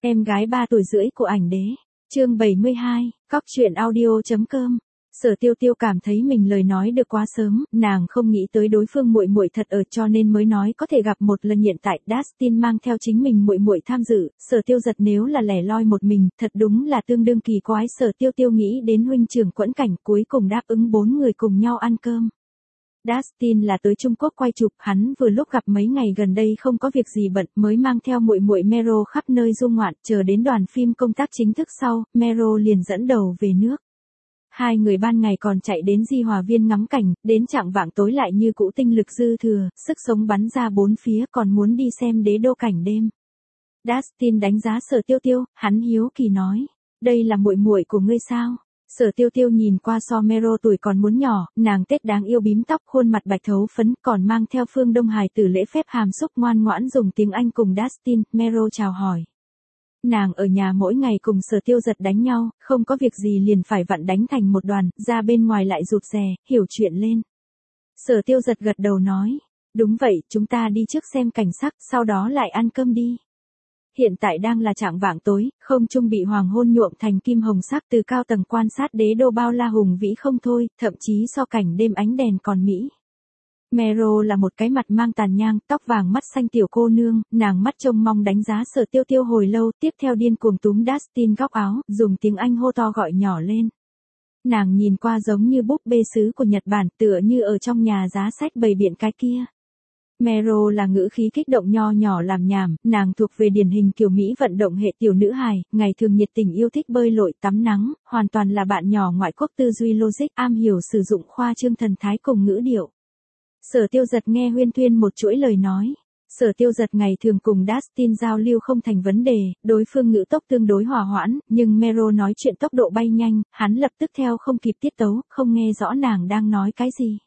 Em gái 3 tuổi rưỡi của ảnh đế. Chương 72, Cóc truyện audio.com. Sở Tiêu Tiêu cảm thấy mình lời nói được quá sớm, nàng không nghĩ tới đối phương muội muội thật ở cho nên mới nói có thể gặp một lần. Hiện tại Dustin mang theo chính mình muội muội tham dự, Sở Tiêu Giật nếu là lẻ loi một mình, thật đúng là tương đương kỳ quái. Sở Tiêu Tiêu nghĩ đến huynh trưởng Quẫn Cảnh, cuối cùng đáp ứng 4 người cùng nhau ăn cơm. Dustin là tới Trung Quốc quay chụp, hắn vừa lúc gặp mấy ngày gần đây không có việc gì bận, mới mang theo muội muội Mero khắp nơi du ngoạn, chờ đến đoàn phim công tác chính thức sau, Mero liền dẫn đầu về nước. Hai người ban ngày còn chạy đến Di Hòa Viên ngắm cảnh, đến chạng vạng tối lại như cũ tinh lực dư thừa, sức sống bắn ra bốn phía, còn muốn đi xem đế đô cảnh đêm. Dustin đánh giá Sở Tiêu Tiêu, hắn hiếu kỳ nói, đây là muội muội của ngươi sao? Sở Tiêu Tiêu nhìn qua so Mero tuổi còn muốn nhỏ, nàng tết đáng yêu bím tóc, khuôn mặt bạch thấu phấn, còn mang theo Phương Đông hài tử lễ phép hàm xúc ngoan ngoãn dùng tiếng Anh cùng Dustin. Mero chào hỏi. Nàng ở nhà mỗi ngày cùng Sở Tiêu Giật đánh nhau, không có việc gì liền phải vặn đánh thành một đoàn, ra bên ngoài lại rụt rè, hiểu chuyện lên. Sở Tiêu Giật gật đầu nói, đúng vậy, chúng ta đi trước xem cảnh sắc, sau đó lại ăn cơm đi. Hiện tại đang là chạng vạng tối, không trung bị hoàng hôn nhuộm thành kim hồng sắc, từ cao tầng quan sát đế đô bao la hùng vĩ không thôi, thậm chí so cảnh đêm ánh đèn còn mỹ. Mero là một cái mặt mang tàn nhang, tóc vàng mắt xanh tiểu cô nương, nàng mắt trông mong đánh giá Sở Tiêu Tiêu hồi lâu, tiếp theo điên cuồng túm Dustin góc áo, dùng tiếng Anh hô to gọi nhỏ lên. Nàng nhìn qua giống như búp bê sứ của Nhật Bản, tựa như ở trong nhà giá sách bày biện cái kia. Mero là ngữ khí kích động nho nhỏ làm nhảm, nàng thuộc về điển hình kiểu Mỹ vận động hệ tiểu nữ hài, ngày thường nhiệt tình yêu thích bơi lội tắm nắng, hoàn toàn là bạn nhỏ ngoại quốc tư duy logic, am hiểu sử dụng khoa trương thần thái cùng ngữ điệu. Sở Tiêu Giật nghe huyên thuyên một chuỗi lời nói. Sở Tiêu Giật ngày thường cùng Dustin giao lưu không thành vấn đề, đối phương ngữ tốc tương đối hòa hoãn, nhưng Mero nói chuyện tốc độ bay nhanh, hắn lập tức theo không kịp tiết tấu, không nghe rõ nàng đang nói cái gì.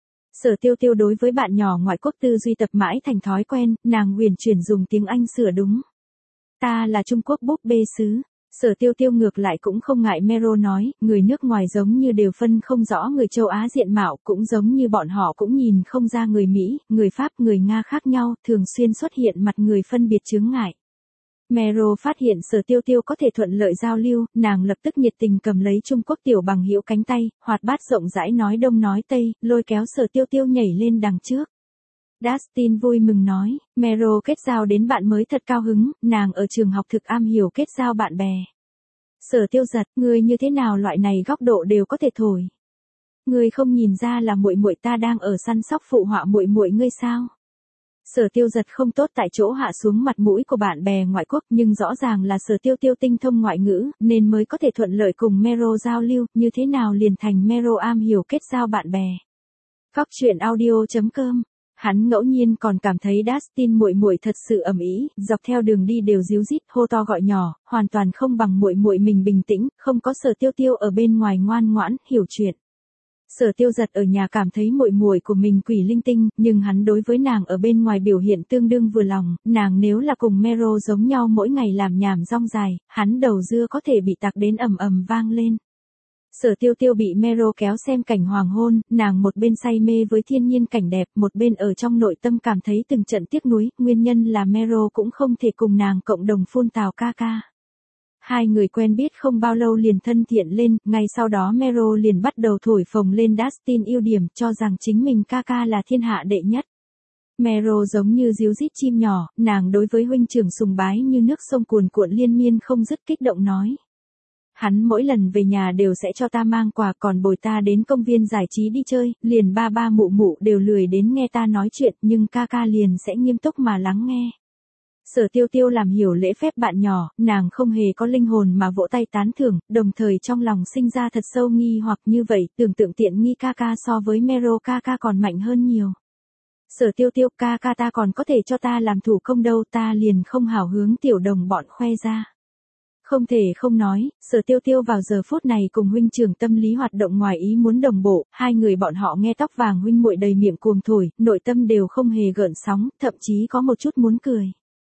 Sở Tiêu Tiêu đối với bạn nhỏ ngoại quốc tư duy tập mãi thành thói quen, nàng huyền chuyển dùng tiếng Anh sửa đúng. Ta là Trung Quốc búp bê sứ. Sở Tiêu Tiêu ngược lại cũng không ngại Mero nói, người nước ngoài giống như đều phân không rõ người châu Á diện mạo, cũng giống như bọn họ cũng nhìn không ra người Mỹ, người Pháp, người Nga khác nhau, thường xuyên xuất hiện mặt người phân biệt chướng ngại. Mero phát hiện Sở Tiêu Tiêu có thể thuận lợi giao lưu, nàng lập tức nhiệt tình cầm lấy Trung Quốc tiểu bằng hữu cánh tay, hoạt bát rộng rãi nói đông nói tây, lôi kéo Sở Tiêu Tiêu nhảy lên đằng trước. Dustin vui mừng nói, Mero kết giao đến bạn mới thật cao hứng, nàng ở trường học thực am hiểu kết giao bạn bè. Sở Tiêu Giật, ngươi như thế nào loại này góc độ đều có thể thổi. Ngươi không nhìn ra là muội muội ta đang ở săn sóc phụ họa muội muội ngươi sao? Sở Tiêu Giật không tốt tại chỗ hạ xuống mặt mũi của bạn bè ngoại quốc, nhưng rõ ràng là Sở Tiêu Tiêu tinh thông ngoại ngữ, nên mới có thể thuận lợi cùng Mero giao lưu, như thế nào liền thành Mero am hiểu kết giao bạn bè. Cóc truyện audio.com. Hắn ngẫu nhiên còn cảm thấy Dustin muội muội thật sự ầm ĩ, dọc theo đường đi đều díu dít, hô to gọi nhỏ, hoàn toàn không bằng muội muội mình bình tĩnh, không có Sở Tiêu Tiêu ở bên ngoài ngoan ngoãn, hiểu chuyện. Sở Tiêu Giật ở nhà cảm thấy muội muội của mình quỷ linh tinh, nhưng hắn đối với nàng ở bên ngoài biểu hiện tương đương vừa lòng, nàng nếu là cùng Mero giống nhau mỗi ngày làm nhảm rong dài, hắn đầu dưa có thể bị tạc đến ầm ầm vang lên. Sở Tiêu Tiêu bị Mero kéo xem cảnh hoàng hôn, nàng một bên say mê với thiên nhiên cảnh đẹp, một bên ở trong nội tâm cảm thấy từng trận tiếc nuối, nguyên nhân là Mero cũng không thể cùng nàng cộng đồng phun tào ca ca. Hai người quen biết không bao lâu liền thân thiện lên, ngay sau đó Mero liền bắt đầu thổi phồng lên Dustin ưu điểm, cho rằng chính mình ca ca là thiên hạ đệ nhất. Mero giống như ríu rít chim nhỏ, nàng đối với huynh trưởng sùng bái như nước sông cuồn cuộn liên miên không dứt, kích động nói. Hắn mỗi lần về nhà đều sẽ cho ta mang quà, còn bồi ta đến công viên giải trí đi chơi, liền ba ba mụ mụ đều lười đến nghe ta nói chuyện, nhưng ca ca liền sẽ nghiêm túc mà lắng nghe. Sở Tiêu Tiêu làm hiểu lễ phép bạn nhỏ, nàng không hề có linh hồn mà vỗ tay tán thưởng, đồng thời trong lòng sinh ra thật sâu nghi hoặc, như vậy, tưởng tượng tiện nghi ca ca so với Mero ca ca còn mạnh hơn nhiều. Sở Tiêu Tiêu, ca ca ta còn có thể cho ta làm thủ công đâu, ta liền không hảo hướng tiểu đồng bọn khoe ra. Không thể không nói, Sở Tiêu Tiêu vào giờ phút này cùng huynh trưởng tâm lý hoạt động ngoài ý muốn đồng bộ, hai người bọn họ nghe tóc vàng huynh muội đầy miệng cuồng thổi, nội tâm đều không hề gợn sóng, thậm chí có một chút muốn cười.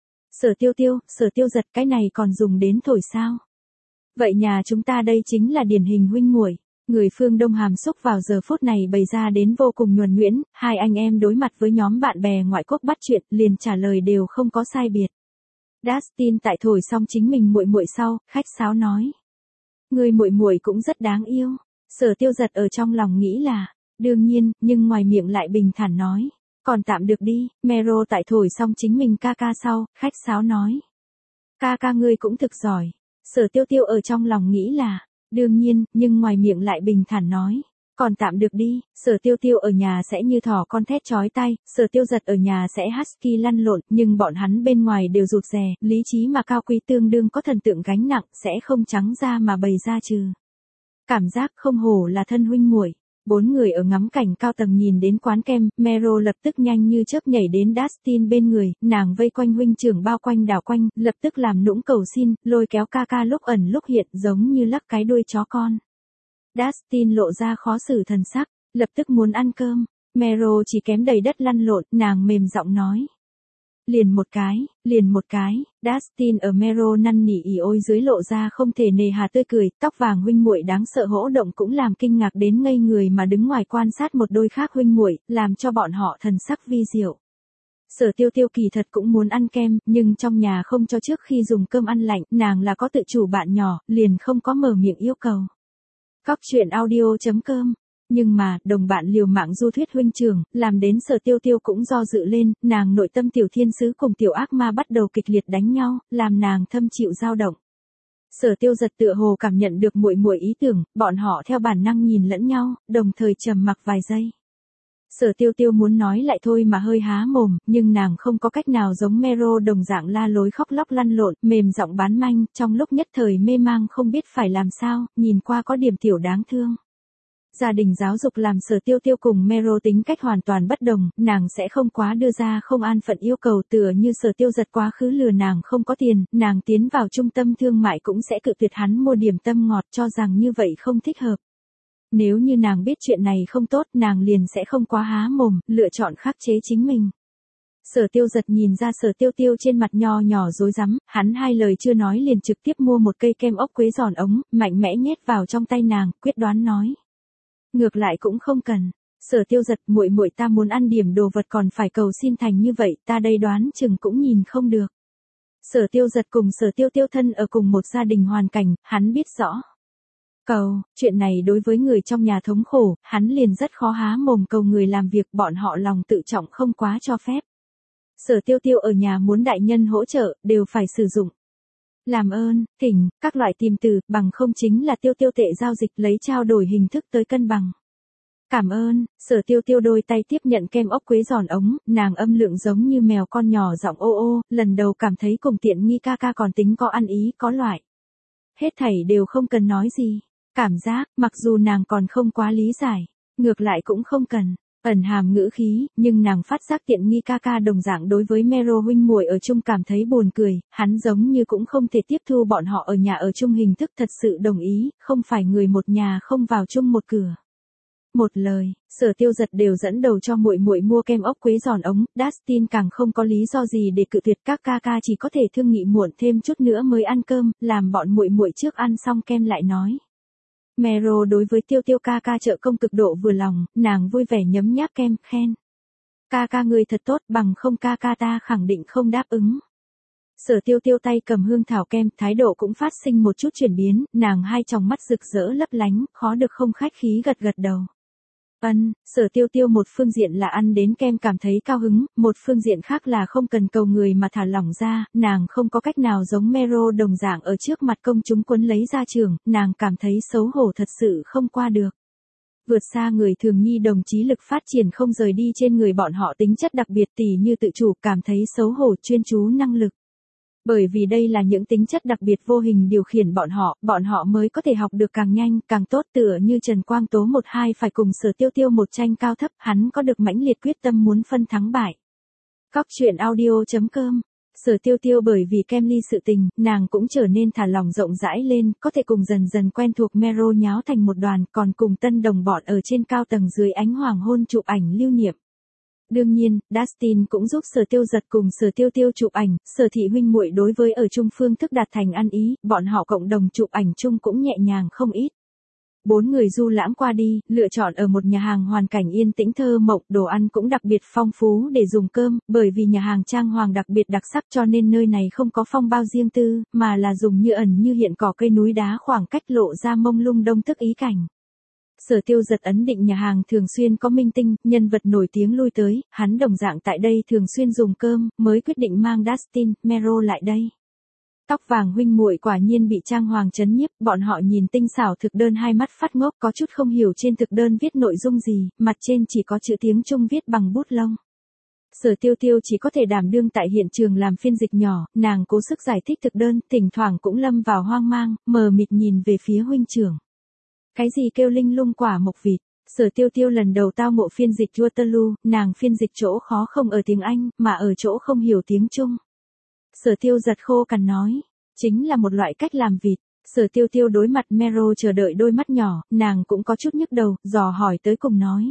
Sở Tiêu Giật, cái này còn dùng đến thổi sao? Vậy nhà chúng ta đây chính là điển hình huynh muội. Người phương Đông hàm xúc vào giờ phút này bày ra đến vô cùng nhuần nhuyễn, hai anh em đối mặt với nhóm bạn bè ngoại quốc bắt chuyện, liền trả lời đều không có sai biệt. Dustin tại thổi xong chính mình muội muội sau, khách sáo nói. Người muội muội cũng rất đáng yêu. Sở Tiêu Giật ở trong lòng nghĩ là, đương nhiên, nhưng ngoài miệng lại bình thản nói. Còn tạm được đi, Mero tại thổi xong chính mình ca ca sau, khách sáo nói. Ca ca ngươi cũng thực giỏi. Sở Tiêu Tiêu ở trong lòng nghĩ là, đương nhiên, nhưng ngoài miệng lại bình thản nói. Còn tạm được đi, Sở Tiêu Tiêu ở nhà sẽ như thỏ con thét chói tai, Sở Tiêu Giật ở nhà sẽ husky lăn lộn, nhưng bọn hắn bên ngoài đều rụt rè, lý trí mà cao quý tương đương có thần tượng gánh nặng, sẽ không trắng ra mà bày ra trừ. Cảm giác không hổ là thân huynh muội. Bốn người ở ngắm cảnh cao tầng nhìn đến quán kem, Mero lập tức nhanh như chớp nhảy đến Dustin bên người, nàng vây quanh huynh trưởng bao quanh đảo quanh, lập tức làm nũng cầu xin, lôi kéo ca ca lúc ẩn lúc hiện giống như lắc cái đuôi chó con. Dustin lộ ra khó xử thần sắc, lập tức muốn ăn cơm. Mero chỉ kém đầy đất lăn lộn, nàng mềm giọng nói. Liền một cái, Dustin ở Mero năn nỉ ỉ ôi dưới lộ ra không thể nề hà tươi cười, tóc vàng huynh muội đáng sợ hỗ động cũng làm kinh ngạc đến ngây người mà đứng ngoài quan sát một đôi khác huynh muội, làm cho bọn họ thần sắc vi diệu. Sở Tiêu Tiêu kỳ thật cũng muốn ăn kem, nhưng trong nhà không cho trước khi dùng cơm ăn lạnh, nàng là có tự chủ bạn nhỏ, liền không có mở miệng yêu cầu. Cóc truyện audio.com. Nhưng mà, đồng bạn liều mạng du thuyết huynh trưởng, làm đến Sở Tiêu Tiêu cũng do dự lên, nàng nội tâm tiểu thiên sứ cùng tiểu ác ma bắt đầu kịch liệt đánh nhau, làm nàng thâm chịu dao động. Sở Tiêu Giật tựa hồ cảm nhận được muội muội ý tưởng, bọn họ theo bản năng nhìn lẫn nhau, đồng thời trầm mặc vài giây. Sở Tiêu Tiêu muốn nói lại thôi mà hơi há mồm, nhưng nàng không có cách nào giống Mero đồng dạng la lối khóc lóc lăn lộn, mềm giọng bán manh, trong lúc nhất thời mê mang không biết phải làm sao, nhìn qua có điểm tiểu đáng thương. Gia đình giáo dục làm Sở Tiêu Tiêu cùng Mero tính cách hoàn toàn bất đồng, nàng sẽ không quá đưa ra không an phận yêu cầu tựa như Sở Tiêu Giật quá khứ lừa nàng không có tiền, nàng tiến vào trung tâm thương mại cũng sẽ cự tuyệt hắn mua điểm tâm ngọt cho rằng như vậy không thích hợp. Nếu như nàng biết chuyện này không tốt, nàng liền sẽ không quá há mồm, lựa chọn khắc chế chính mình. Sở Tiêu Giật nhìn ra Sở Tiêu Tiêu trên mặt nho nhỏ rối rắm, hắn hai lời chưa nói liền trực tiếp mua một cây kem ốc quế giòn ống, mạnh mẽ nhét vào trong tay nàng, quyết đoán nói. Ngược lại cũng không cần. Sở Tiêu Giật, muội muội ta muốn ăn điểm đồ vật còn phải cầu xin thành như vậy, ta đây đoán chừng cũng nhìn không được. Sở Tiêu Giật cùng Sở Tiêu Tiêu thân ở cùng một gia đình hoàn cảnh, hắn biết rõ. Cầu, chuyện này đối với người trong nhà thống khổ, hắn liền rất khó há mồm cầu người làm việc, bọn họ lòng tự trọng không quá cho phép. Sở Tiêu Tiêu ở nhà muốn đại nhân hỗ trợ, đều phải sử dụng. Làm ơn, thỉnh, các loại tìm từ, bằng không chính là tiêu tiêu tệ giao dịch lấy trao đổi hình thức tới cân bằng. Cảm ơn, Sở Tiêu Tiêu đôi tay tiếp nhận kem ốc quế giòn ống, nàng âm lượng giống như mèo con nhỏ giọng ô ô, lần đầu cảm thấy cùng tiện nghi ca ca còn tính có ăn ý, có loại. Hết thảy đều không cần nói gì. Cảm giác, mặc dù nàng còn không quá lý giải, ngược lại cũng không cần. Ẩn hàm ngữ khí, nhưng nàng phát giác tiện nghi ca ca đồng dạng đối với Mero huynh muội ở chung cảm thấy buồn cười, hắn giống như cũng không thể tiếp thu bọn họ ở nhà ở chung hình thức thật sự đồng ý, không phải người một nhà không vào chung một cửa. Một lời, Sở Tiêu Giật đều dẫn đầu cho muội muội mua kem ốc quế giòn ống, Dustin càng không có lý do gì để cự tuyệt, các ca ca chỉ có thể thương nghị muộn thêm chút nữa mới ăn cơm, làm bọn muội muội trước ăn xong kem lại nói. Mero đối với Tiêu Tiêu ca ca trợ công cực độ vừa lòng, nàng vui vẻ nhấm nháp kem, khen. Ca ca người thật tốt, bằng không ca ca ta khẳng định không đáp ứng. Sở Tiêu Tiêu tay cầm hương thảo kem, thái độ cũng phát sinh một chút chuyển biến, nàng hai tròng mắt rực rỡ lấp lánh, khó được không khách khí gật gật đầu. Sở Tiêu Tiêu một phương diện là ăn đến kem cảm thấy cao hứng, một phương diện khác là không cần cầu người mà thả lỏng ra, nàng không có cách nào giống Mero đồng dạng ở trước mặt công chúng quấn lấy ra trường, nàng cảm thấy xấu hổ thật sự không qua được. Vượt xa người thường nhi đồng chí lực phát triển không rời đi trên người bọn họ tính chất đặc biệt tỉ như tự chủ, cảm thấy xấu hổ, chuyên chú, năng lực. Bởi vì đây là những tính chất đặc biệt vô hình điều khiển bọn họ mới có thể học được càng nhanh, càng tốt, tựa như Trần Quang Tố 1-2 phải cùng Sở Tiêu Tiêu một tranh cao thấp, hắn có được mãnh liệt quyết tâm muốn phân thắng bại. Cóc truyện audio.com. Sở Tiêu Tiêu bởi vì kem ly sự tình, nàng cũng trở nên thả lỏng rộng rãi lên, có thể cùng dần dần quen thuộc Mero nháo thành một đoàn, còn cùng tân đồng bọn ở trên cao tầng dưới ánh hoàng hôn chụp ảnh lưu niệm. Đương nhiên, Dustin cũng giúp Sở Tiêu Giật cùng Sở Tiêu Tiêu chụp ảnh, Sở thị huynh muội đối với ở chung phương thức đạt thành ăn ý, bọn họ cộng đồng chụp ảnh chung cũng nhẹ nhàng không ít. 4 người du lãm qua đi, lựa chọn ở một nhà hàng hoàn cảnh yên tĩnh thơ mộng, đồ ăn cũng đặc biệt phong phú để dùng cơm, bởi vì nhà hàng trang hoàng đặc biệt đặc sắc cho nên nơi này không có phong bao riêng tư, mà là dùng như ẩn như hiện cỏ cây núi đá khoảng cách lộ ra mông lung đông tức ý cảnh. Sở Tiêu Giật ấn định nhà hàng thường xuyên có minh tinh, nhân vật nổi tiếng lui tới, hắn đồng dạng tại đây thường xuyên dùng cơm, mới quyết định mang Dustin, Mero lại đây. Tóc vàng huynh muội quả nhiên bị trang hoàng chấn nhiếp, bọn họ nhìn tinh xảo thực đơn hai mắt phát ngốc, có chút không hiểu trên thực đơn viết nội dung gì, mặt trên chỉ có chữ tiếng Trung viết bằng bút lông. Sở Tiêu Tiêu chỉ có thể đảm đương tại hiện trường làm phiên dịch nhỏ, nàng cố sức giải thích thực đơn, thỉnh thoảng cũng lâm vào hoang mang, mờ mịt nhìn về phía huynh trưởng. Cái gì kêu linh lung quả mộc vịt? Sở Tiêu Tiêu lần đầu tao ngộ phiên dịch Waterloo, nàng phiên dịch chỗ khó không ở tiếng Anh, mà ở chỗ không hiểu tiếng Trung. Sở Tiêu Giật khô cằn nói, chính là một loại cách làm vịt. Sở Tiêu Tiêu đối mặt Mero chờ đợi đôi mắt nhỏ, nàng cũng có chút nhức đầu, dò hỏi tới cùng nói.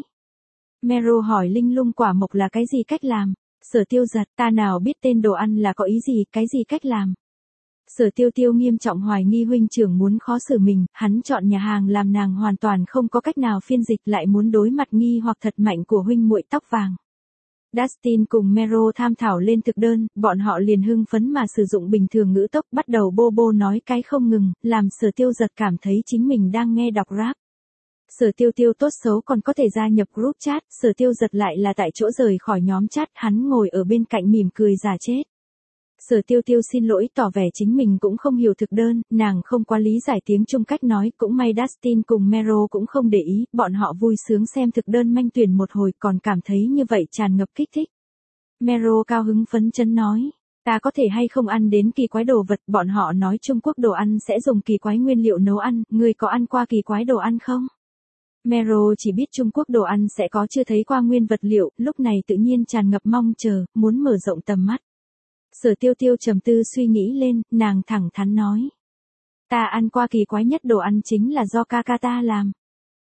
Mero hỏi linh lung quả mộc là cái gì cách làm? Sở Tiêu Giật, ta nào biết tên đồ ăn là có ý gì, cái gì cách làm? Sở Tiêu Tiêu nghiêm trọng hoài nghi huynh trưởng muốn khó xử mình, hắn chọn nhà hàng làm nàng hoàn toàn không có cách nào phiên dịch lại muốn đối mặt nghi hoặc thật mạnh của huynh muội tóc vàng. Dustin cùng Mero tham thảo lên thực đơn, bọn họ liền hưng phấn mà sử dụng bình thường ngữ tốc bắt đầu bô bô nói cái không ngừng, làm Sở Tiêu Giật cảm thấy chính mình đang nghe đọc rap. Sở Tiêu Tiêu tốt xấu còn có thể gia nhập group chat, Sở Tiêu Giật lại là tại chỗ rời khỏi nhóm chat, hắn ngồi ở bên cạnh mỉm cười giả chết. Sở Tiêu Tiêu xin lỗi tỏ vẻ chính mình cũng không hiểu thực đơn, nàng không quá lý giải tiếng Trung cách nói, cũng may Dustin cùng Mero cũng không để ý, bọn họ vui sướng xem thực đơn manh tuyển một hồi còn cảm thấy như vậy tràn ngập kích thích. Mero cao hứng phấn chấn nói, ta có thể hay không ăn đến kỳ quái đồ vật, bọn họ nói Trung Quốc đồ ăn sẽ dùng kỳ quái nguyên liệu nấu ăn, ngươi có ăn qua kỳ quái đồ ăn không? Mero chỉ biết Trung Quốc đồ ăn sẽ có chưa thấy qua nguyên vật liệu, lúc này tự nhiên tràn ngập mong chờ, muốn mở rộng tầm mắt. Sở Tiêu Tiêu trầm tư suy nghĩ lên, nàng thẳng thắn nói. Ta ăn qua kỳ quái nhất đồ ăn chính là do ca ca ta làm.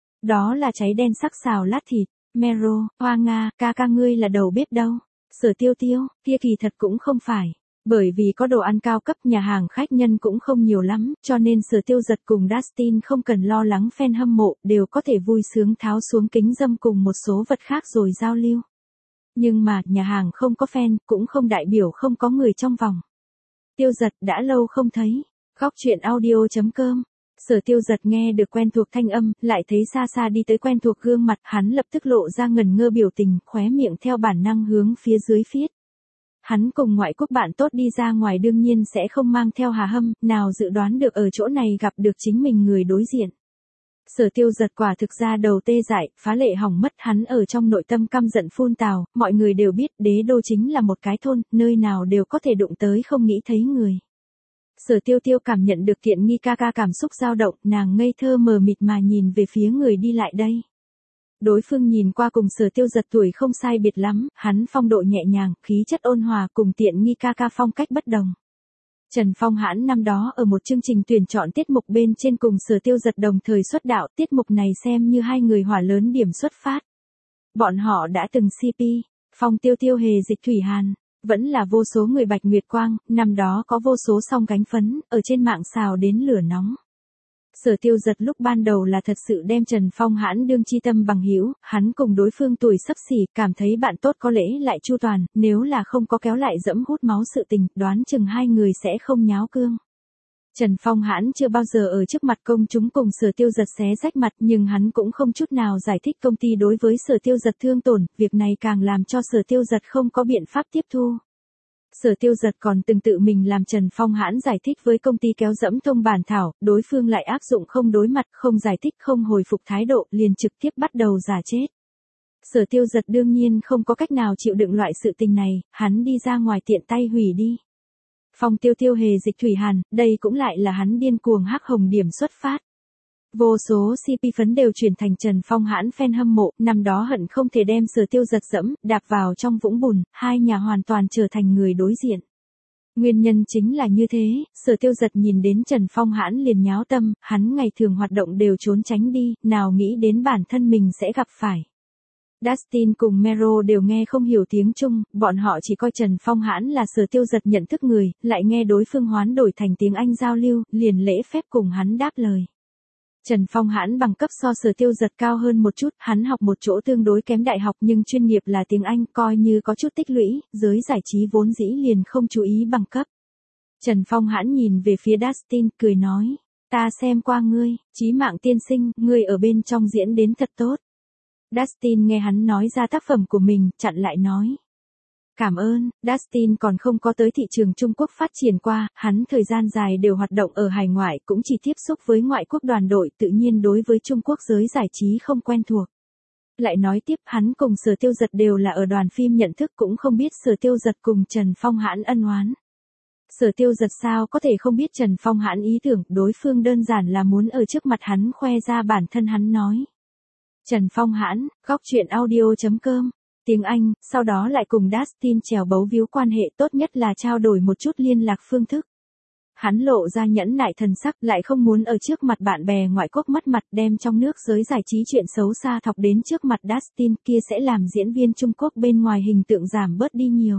Đó là cháy đen sắc xào lát thịt. Mero, Hoa Nga, ca ca ngươi là đầu bếp đâu? Sở Tiêu Tiêu, kia kỳ thật cũng không phải. Bởi vì có đồ ăn cao cấp nhà hàng khách nhân cũng không nhiều lắm, cho nên Sở Tiêu Giật cùng Dustin không cần lo lắng fan hâm mộ, đều có thể vui sướng tháo xuống kính dâm cùng một số vật khác rồi giao lưu. Nhưng mà, nhà hàng không có fan, cũng không đại biểu không có người trong vòng. Tiêu Giật đã lâu không thấy. Góc chuyện audio.com. Sở Tiêu Giật nghe được quen thuộc thanh âm, lại thấy xa xa đi tới quen thuộc gương mặt, hắn lập tức lộ ra ngần ngơ biểu tình, khóe miệng theo bản năng hướng phía dưới phiết. Hắn cùng ngoại quốc bạn tốt đi ra ngoài đương nhiên sẽ không mang theo hà hâm, nào dự đoán được ở chỗ này gặp được chính mình người đối diện. Sở Tiêu Giật quả thực ra đầu tê dại, phá lệ hỏng mất, hắn ở trong nội tâm căm giận phun tào, mọi người đều biết Đế Đô chính là một cái thôn, nơi nào đều có thể đụng tới không nghĩ thấy người. Sở Tiêu Tiêu cảm nhận được tiện nghi ca ca cảm xúc dao động, nàng ngây thơ mờ mịt mà nhìn về phía người đi lại đây. Đối phương nhìn qua cùng Sở Tiêu Giật tuổi không sai biệt lắm, hắn phong độ nhẹ nhàng, khí chất ôn hòa cùng tiện nghi ca ca phong cách bất đồng. Trần Phong Hãn năm đó ở một chương trình tuyển chọn tiết mục bên trên cùng Sở Tiêu Giật đồng thời xuất đạo, tiết mục này xem như hai người hỏa lớn điểm xuất phát. Bọn họ đã từng CP, Phong Tiêu Tiêu hề dịch Thủy Hàn, vẫn là vô số người bạch nguyệt quang, năm đó có vô số song cánh phấn, ở trên mạng xào đến lửa nóng. Sở Tiêu Giật lúc ban đầu là thật sự đem Trần Phong Hãn đương chi tâm bằng hữu, hắn cùng đối phương tuổi xấp xỉ, cảm thấy bạn tốt có lẽ lại chu toàn, nếu là không có kéo lại dẫm hút máu sự tình, đoán chừng hai người sẽ không nháo cương. Trần Phong Hãn chưa bao giờ ở trước mặt công chúng cùng Sở Tiêu Giật xé rách mặt, nhưng hắn cũng không chút nào giải thích công ty đối với Sở Tiêu Giật thương tổn, việc này càng làm cho Sở Tiêu Giật không có biện pháp tiếp thu. Sở Tiêu Giật còn từng tự mình làm Trần Phong Hãn giải thích với công ty kéo dẫm thông bản thảo, đối phương lại áp dụng không đối mặt, không giải thích, không hồi phục thái độ, liền trực tiếp bắt đầu giả chết. Sở Tiêu Giật đương nhiên không có cách nào chịu đựng loại sự tình này, hắn đi ra ngoài tiện tay hủy đi. Phong Tiêu Tiêu hề dịch Thủy Hàn, đây cũng lại là hắn điên cuồng hắc hồng điểm xuất phát. Vô số CP phấn đều chuyển thành Trần Phong Hãn fan hâm mộ, năm đó hận không thể đem Sở Tiêu Giật dẫm, đạp vào trong vũng bùn, hai nhà hoàn toàn trở thành người đối diện. Nguyên nhân chính là như thế, Sở Tiêu Giật nhìn đến Trần Phong Hãn liền nháo tâm, hắn ngày thường hoạt động đều trốn tránh đi, nào nghĩ đến bản thân mình sẽ gặp phải. Dustin cùng Mero đều nghe không hiểu tiếng Trung, bọn họ chỉ coi Trần Phong Hãn là Sở Tiêu Giật nhận thức người, lại nghe đối phương hoán đổi thành tiếng Anh giao lưu, liền lễ phép cùng hắn đáp lời. Trần Phong Hãn bằng cấp so Sở Tiêu Giật cao hơn một chút, hắn học một chỗ tương đối kém đại học nhưng chuyên nghiệp là tiếng Anh, coi như có chút tích lũy, giới giải trí vốn dĩ liền không chú ý bằng cấp. Trần Phong Hãn nhìn về phía Dustin, cười nói, ta xem qua ngươi, Chí Mạng Tiên Sinh, ngươi ở bên trong diễn đến thật tốt. Dustin nghe hắn nói ra tác phẩm của mình, chặn lại nói. Cảm ơn, Dustin còn không có tới thị trường Trung Quốc phát triển qua, hắn thời gian dài đều hoạt động ở hải ngoại, cũng chỉ tiếp xúc với ngoại quốc đoàn đội, tự nhiên đối với Trung Quốc giới giải trí không quen thuộc. Lại nói tiếp, hắn cùng Sở Tiêu Giật đều là ở đoàn phim nhận thức, cũng không biết Sở Tiêu Giật cùng Trần Phong Hãn ân oán. Sở Tiêu Giật sao có thể không biết Trần Phong Hãn ý tưởng, đối phương đơn giản là muốn ở trước mặt hắn khoe ra bản thân hắn nói. Trần Phong Hãn, góc truyện audio.com, tiếng Anh, sau đó lại cùng Dustin trèo bấu víu quan hệ, tốt nhất là trao đổi một chút liên lạc phương thức. Hắn lộ ra nhẫn nại thần sắc, lại không muốn ở trước mặt bạn bè ngoại quốc mất mặt, đem trong nước giới giải trí chuyện xấu xa thọc đến trước mặt Dustin, kia sẽ làm diễn viên Trung Quốc bên ngoài hình tượng giảm bớt đi nhiều.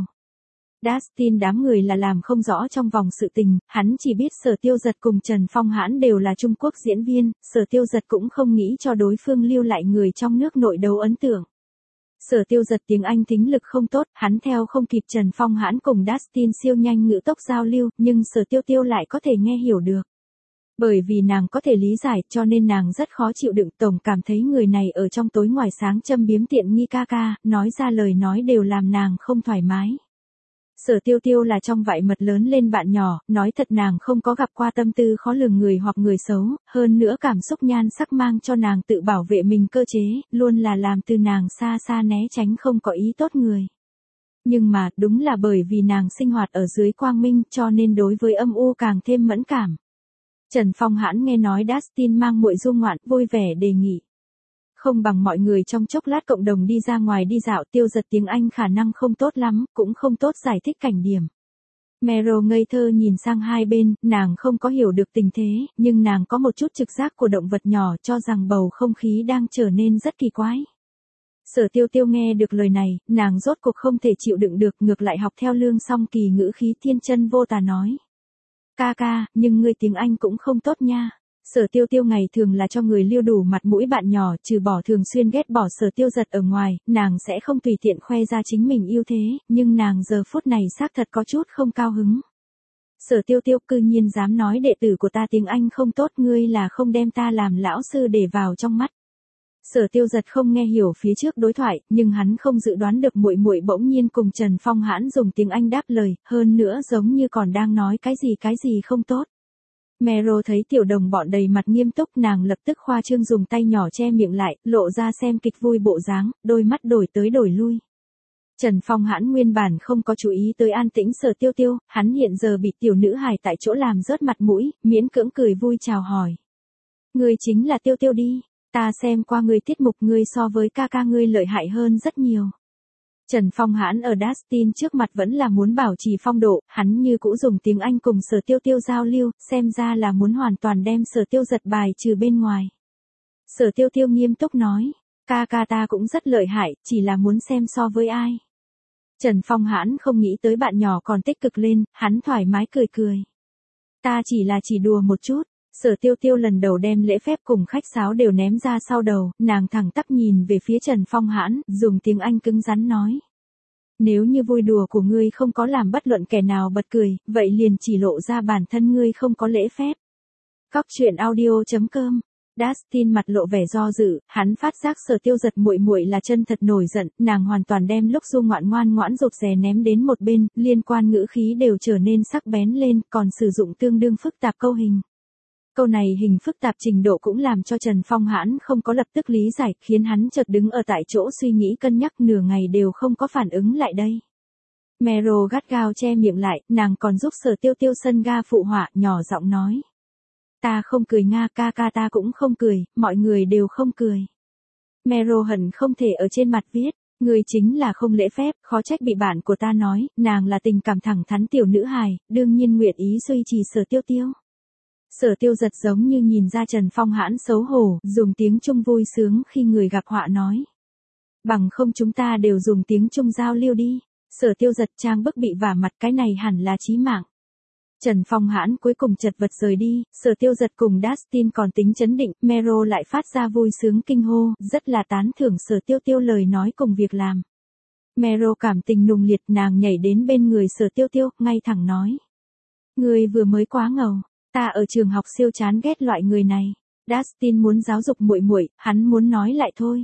Dustin đám người là làm không rõ trong vòng sự tình, hắn chỉ biết Sở Tiêu Giật cùng Trần Phong Hãn đều là Trung Quốc diễn viên, Sở Tiêu Giật cũng không nghĩ cho đối phương lưu lại người trong nước nội đấu ấn tượng. Sở Tiêu Giật tiếng Anh thính lực không tốt, hắn theo không kịp Trần Phong Hãn cùng Dustin siêu nhanh ngữ tốc giao lưu, nhưng Sở Tiêu Tiêu lại có thể nghe hiểu được. Bởi vì nàng có thể lý giải cho nên nàng rất khó chịu đựng, tổng cảm thấy người này ở trong tối ngoài sáng châm biếm tiện nghi ca ca, nói ra lời nói đều làm nàng không thoải mái. Sở Tiêu Tiêu là trong vại mật lớn lên bạn nhỏ, nói thật nàng không có gặp qua tâm tư khó lường người hoặc người xấu, hơn nữa cảm xúc nhan sắc mang cho nàng tự bảo vệ mình cơ chế, luôn là làm từ nàng xa xa né tránh không có ý tốt người. Nhưng mà, đúng là bởi vì nàng sinh hoạt ở dưới quang minh cho nên đối với âm u càng thêm mẫn cảm. Trần Phong Hãn nghe nói Dustin mang muội du ngoạn, vui vẻ đề nghị. Không bằng mọi người trong chốc lát cộng đồng đi ra ngoài đi dạo. Tiêu Giật tiếng Anh khả năng không tốt lắm, cũng không tốt giải thích cảnh điểm. Meryl ngây thơ nhìn sang hai bên, nàng không có hiểu được tình thế, nhưng nàng có một chút trực giác của động vật nhỏ cho rằng bầu không khí đang trở nên rất kỳ quái. Sở Tiêu Tiêu nghe được lời này, nàng rốt cuộc không thể chịu đựng được, ngược lại học theo Lương Song Kỳ ngữ khí thiên chân vô tà nói. Ca ca, nhưng ngươi tiếng Anh cũng không tốt nha. Sở Tiêu Tiêu ngày thường là cho người lưu đủ mặt mũi bạn nhỏ, trừ bỏ thường xuyên ghét bỏ Sở Tiêu Giật ở ngoài, nàng sẽ không tùy tiện khoe ra chính mình ưu thế, nhưng nàng giờ phút này xác thật có chút không cao hứng. Sở Tiêu Tiêu cư nhiên dám nói đệ tử của ta tiếng Anh không tốt, ngươi là không đem ta làm lão sư để vào trong mắt. Sở Tiêu Giật không nghe hiểu phía trước đối thoại, nhưng hắn không dự đoán được muội muội bỗng nhiên cùng Trần Phong Hãn dùng tiếng Anh đáp lời, hơn nữa giống như còn đang nói cái gì không tốt. Meryl thấy tiểu đồng bọn đầy mặt nghiêm túc, nàng lập tức khoa trương dùng tay nhỏ che miệng lại, lộ ra xem kịch vui bộ dáng, đôi mắt đổi tới đổi lui. Trần Phong Hãn nguyên bản không có chú ý tới an tĩnh Sở Tiêu Tiêu, hắn hiện giờ bị tiểu nữ hài tại chỗ làm rớt mặt mũi, miễn cưỡng cười vui chào hỏi. Ngươi chính là Tiêu Tiêu đi, ta xem qua ngươi tiết mục, ngươi so với ca ca ngươi lợi hại hơn rất nhiều. Trần Phong Hãn ở Dustin trước mặt vẫn là muốn bảo trì phong độ, hắn như cũ dùng tiếng Anh cùng Sở Tiêu Tiêu giao lưu, xem ra là muốn hoàn toàn đem Sở Tiêu Giật bài trừ bên ngoài. Sở Tiêu Tiêu nghiêm túc nói, ca ca ta cũng rất lợi hại, chỉ là muốn xem so với ai. Trần Phong Hãn không nghĩ tới bạn nhỏ còn tích cực lên, hắn thoải mái cười cười. Ta chỉ đùa một chút. Sở Tiêu Tiêu lần đầu đem lễ phép cùng khách sáo đều ném ra sau đầu, nàng thẳng tắp nhìn về phía Trần Phong Hãn, dùng tiếng Anh cứng rắn nói. Nếu như vui đùa của ngươi không có làm bất luận kẻ nào bật cười, vậy liền chỉ lộ ra bản thân ngươi không có lễ phép. Góc truyện audio.com. Dustin mặt lộ vẻ do dự, hắn phát giác Sở Tiêu Giật muội muội là chân thật nổi giận, nàng hoàn toàn đem lúc du ngoan ngoãn rụt rè ném đến một bên, liên quan ngữ khí đều trở nên sắc bén lên, còn sử dụng tương đương phức tạp câu hình. Câu này hình phức tạp trình độ cũng làm cho Trần Phong Hãn không có lập tức lý giải, khiến hắn chợt đứng ở tại chỗ suy nghĩ cân nhắc nửa ngày đều không có phản ứng lại đây. Meryl gắt gao che miệng lại, nàng còn giúp Sở Tiêu Tiêu sân ga phụ họa, nhỏ giọng nói. Ta không cười nga, ca ca ta cũng không cười, mọi người đều không cười. Meryl hận không thể ở trên mặt viết, người chính là không lễ phép, khó trách bị bạn của ta nói, nàng là tình cảm thẳng thắn tiểu nữ hài, đương nhiên nguyện ý duy trì Sở Tiêu Tiêu. Sở Tiêu Giật giống như nhìn ra Trần Phong Hãn xấu hổ, dùng tiếng Trung vui sướng khi người gặp họa nói. Bằng không chúng ta đều dùng tiếng Trung giao lưu đi. Sở Tiêu Giật trang bức bị vả mặt, cái này hẳn là chí mạng. Trần Phong Hãn cuối cùng chật vật rời đi, Sở Tiêu Giật cùng Dustin còn tính trấn định, Mero lại phát ra vui sướng kinh hô, rất là tán thưởng Sở Tiêu Tiêu lời nói cùng việc làm. Mero cảm tình nùng liệt, nàng nhảy đến bên người Sở Tiêu Tiêu, ngay thẳng nói. Người vừa mới quá ngầu, ta ở trường học siêu chán ghét loại người này. Dustin muốn giáo dục muội muội, hắn muốn nói lại thôi.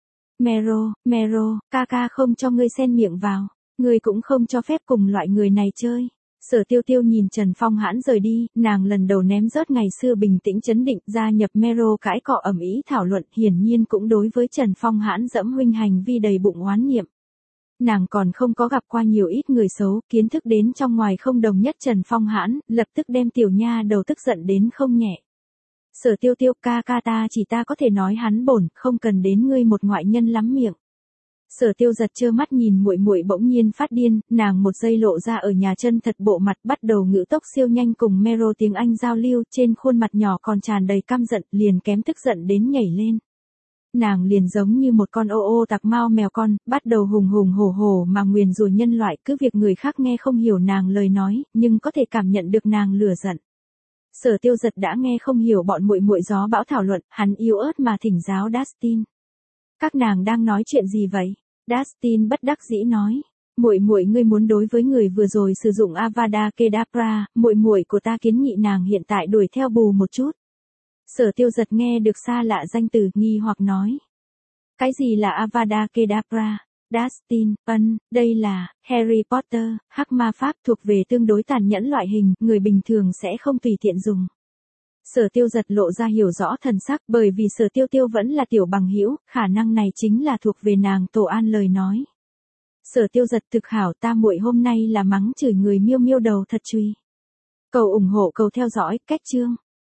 Mero, ca không cho ngươi xen miệng vào, ngươi cũng không cho phép cùng loại người này chơi. Sở Tiêu Tiêu nhìn Trần Phong Hãn rời đi, nàng lần đầu ném rớt ngày xưa bình tĩnh trấn định, gia nhập Mero cãi cọ ầm ĩ thảo luận, hiển nhiên cũng đối với Trần Phong Hãn dẫm huynh hành vi đầy bụng oán niệm. Nàng còn không có gặp qua nhiều ít người xấu, kiến thức đến trong ngoài không đồng nhất Trần Phong Hãn, lập tức đem tiểu nha đầu tức giận đến không nhẹ. Sở Tiêu Tiêu, ca ta có thể nói hắn bổn, không cần đến ngươi một ngoại nhân lắm miệng. Sở Tiêu Giật trơ mắt nhìn muội muội bỗng nhiên phát điên, nàng một giây lộ ra ở nhà chân thật bộ mặt, bắt đầu ngữ tốc siêu nhanh cùng Mero tiếng Anh giao lưu, trên khuôn mặt nhỏ còn tràn đầy căm giận, liền kém tức giận đến nhảy lên. Nàng liền giống như một con ô tặc mao mèo con, bắt đầu hùng hổ mà nguyền rủa nhân loại, cứ việc người khác nghe không hiểu nàng lời nói, nhưng có thể cảm nhận được nàng lửa giận. Sở Tiêu Giật đã nghe không hiểu bọn muội muội gió bão thảo luận, hắn yếu ớt mà thỉnh giáo Dustin. Các nàng đang nói chuyện gì vậy? Dustin bất đắc dĩ nói. Muội ngươi muốn đối với người vừa rồi sử dụng Avada Kedavra, muội của ta kiến nghị nàng hiện tại đuổi theo bù một chút. Sở Tiêu Giật nghe được xa lạ danh từ, nghi hoặc nói. Cái gì là Avada Kedavra? Dustin, đây là Harry Potter, hắc ma pháp thuộc về tương đối tàn nhẫn loại hình, người bình thường sẽ không tùy tiện dùng. Sở Tiêu Giật lộ ra hiểu rõ thần sắc, bởi vì Sở Tiêu Tiêu vẫn là tiểu bằng hữu, khả năng này chính là thuộc về nàng tổ an lời nói. Sở Tiêu Giật thực hảo, ta muội hôm nay là mắng chửi người miêu đầu thật truy. Cầu ủng hộ, cầu theo dõi, cách chương.